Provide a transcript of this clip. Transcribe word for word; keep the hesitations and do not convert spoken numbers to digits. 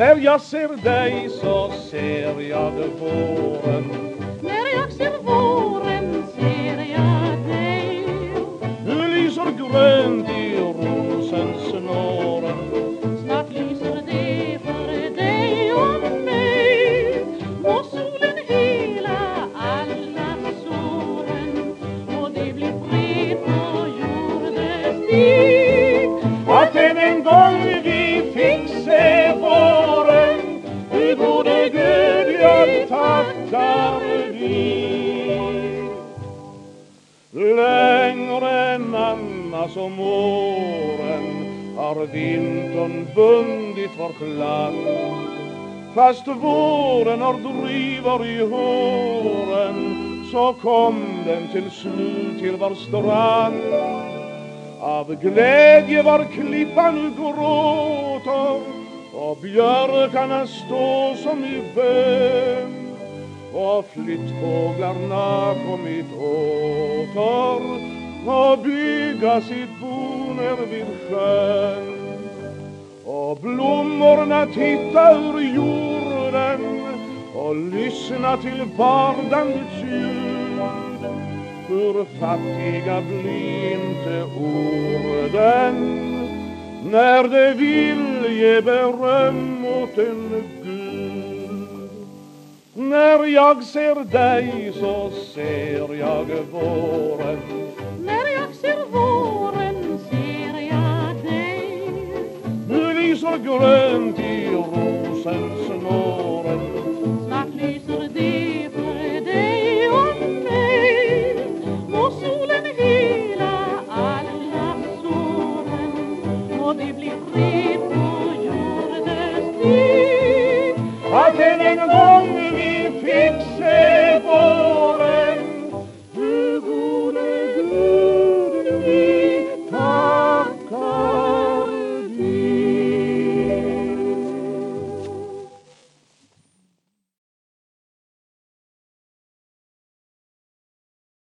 När jag ser dig så ser jag våren. När jag ser våren ser jag dig. Du lyser grönt i rosensnåren. Snart lyser det för dig och mig. Må solen hela alla såren. Och det blir fred på jordens stig. Att än en gång vi fick se våren, vi gode Gud jag tackar dig. Längre än annars om åren har vintern bundit vårt land. Fast våren har driver i håren, så kom den till slut till vår strand. Av glädje var klippan nu gråter, och björkarna står som i bön, och flyttfåglarna kommit åter och bygga sitt bo ner vid sjön. Och blommorna titta ur jorden och lyssna till bardandets ljud. Hur fattiga blir inte orden när de vill ge beröm åt en Gud. När jag ser dig så ser jag våren. När jag ser våren ser jag dig. Du lyser grönt i rosensnåren. Snart lyser det för dig och mig. Må solen hela alla såren. Och det blir fred på jordens stig. Att än en gång vi fick se